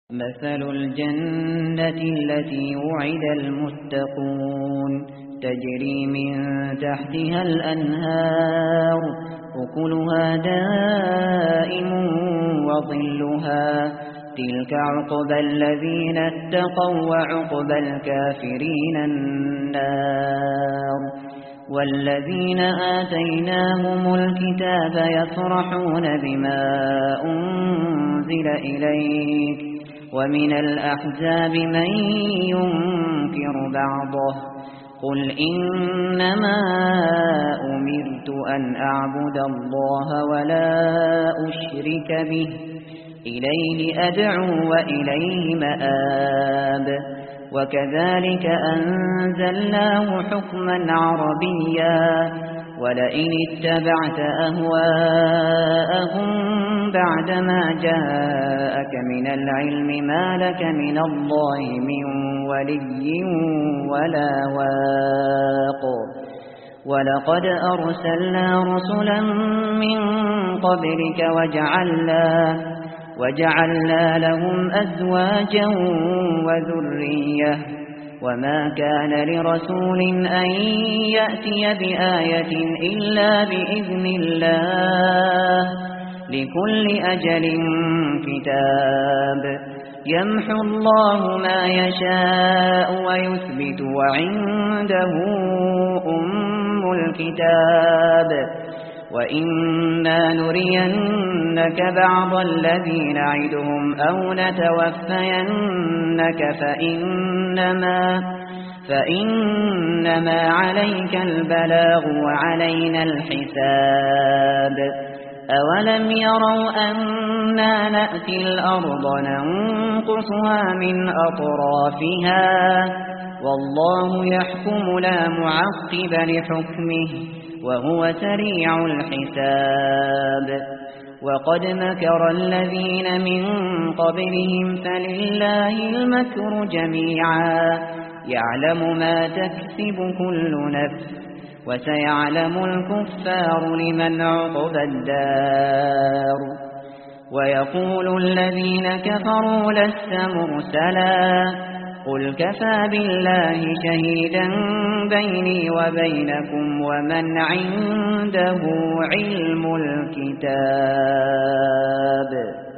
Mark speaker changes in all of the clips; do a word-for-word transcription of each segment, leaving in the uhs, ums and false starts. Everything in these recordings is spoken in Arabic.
Speaker 1: مثل الجنة التي وعد المتقون تجري من تحتها الأنهار أكلها دائم وظلها تلك عقبى الذين اتقوا وعقبى الكافرين النار والذين آتيناهم الكتاب يفرحون بما أنزل إليك ومن الأحزاب من ينكر بعضه قل إنما أمرت أن أعبد الله ولا أشرك به إليه أدعو وإليه مآب وكذلك أنزلناه حكما عربيا ولئن اتبعت أهواءهم بعدما جاءك من العلم ما لك من الله من ولي ولا واق ولقد أرسلنا رسلا من قبلك وجعلنا وجعلنا لهم أزواجا وذرية وما كان لرسول أن يأتي بآية إلا بإذن الله لكل أجل كتاب يمحو الله ما يشاء ويثبت وعنده أم الكتاب وإنا نرينك بعض الذي نعدهم أو نتوفينك فإنما, فإنما عليك البلاغ وعلينا الحساب أولم يروا أنا نأتي الأرض ننقصها من أطرافها والله يحكم لا معقب لحكمه وهو سريع الحساب وقد مكر الذين من قبلهم فلله المكر جميعا يعلم ما تكسب كل نفس وسيعلم الكفار لمن عقبى الدار ويقول الذين كفروا لست مرسلا قل كفى بالله شهيدا بيني وبينكم ومن عنده علم الكتاب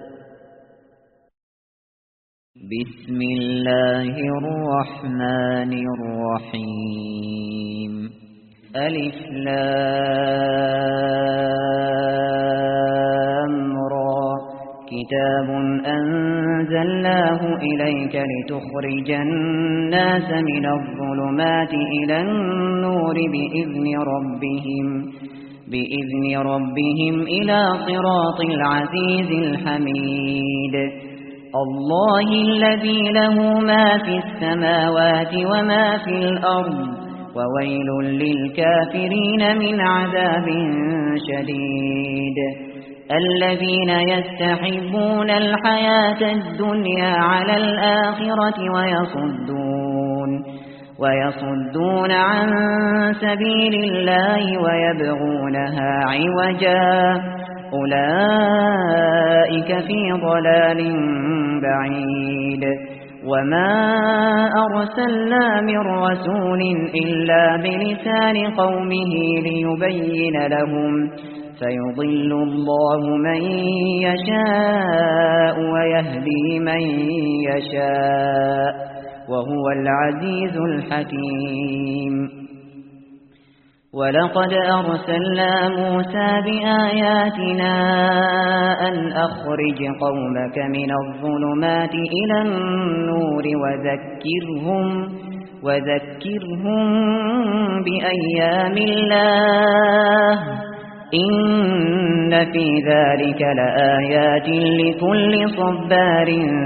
Speaker 1: بسم الله الرحمن الرحيم ألف لام را كتاب أنزلناه إليك لتخرج الناس من الظلمات إلى النور بإذن ربهم بإذن ربهم إلى صراط العزيز الحميد الله الذي له ما في السماوات وما في الأرض وويل للكافرين من عذاب شديد الذين يستحبون الحياة الدنيا على الآخرة ويصدون ويصدون عن سبيل الله ويبغونها عوجا أولئك في ضلال بعيد وما أرسلنا من رسول إلا بلسان قومه ليبين لهم فيضل الله من يشاء ويهدي من يشاء وهو العزيز الحكيم ولقد أرسلنا موسى بآياتنا أن أخرج قومك من الظلمات إلى النور وذكرهم وذكرهم بأيام الله إن في ذلك لآيات لكل صبار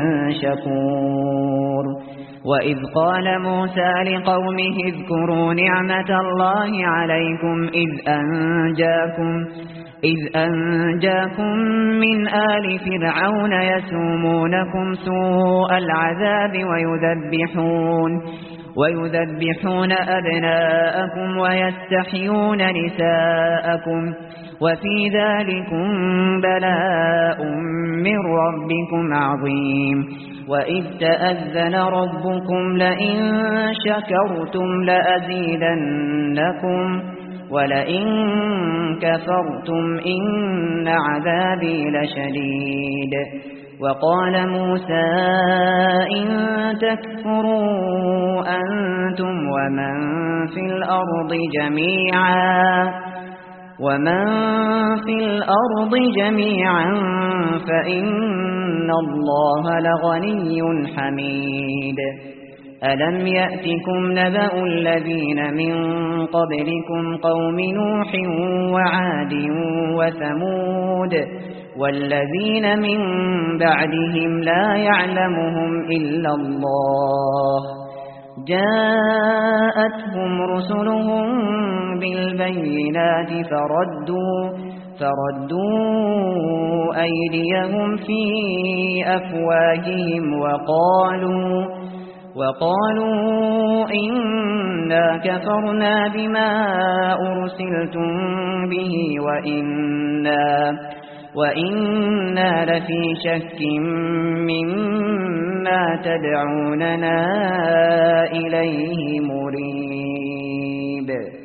Speaker 1: شكور وإذ قال موسى لقومه اذكروا نعمة الله عليكم إذ أنجاكم إذ أنجاكم من آل فرعون يسومونكم سوء العذاب ويذبحون ويذبحون أبناءكم ويستحيون نساءكم وفي ذلكم بلاء من ربكم عظيم وإذ تأذن ربكم لئن شكرتم لأزيدنكم ولئن كفرتم إن عذابي لشديد وقال موسى إن تكفروا أنتم ومن في الأرض جميعا ومن في الأرض جميعا فإن الله لغني حميد ألم يأتكم نبأ الذين من قبلكم قوم نوح وعاد وثمود والذين من بعدهم لا يعلمهم إلا الله جاءتهم رسلهم بالبينات فردوا فردوا أيديهم في أفواههم وقالوا وقالوا إنا كفرنا بما أرسلتم به وإنا وإنا لفي شك مما تدعوننا إليه مريب.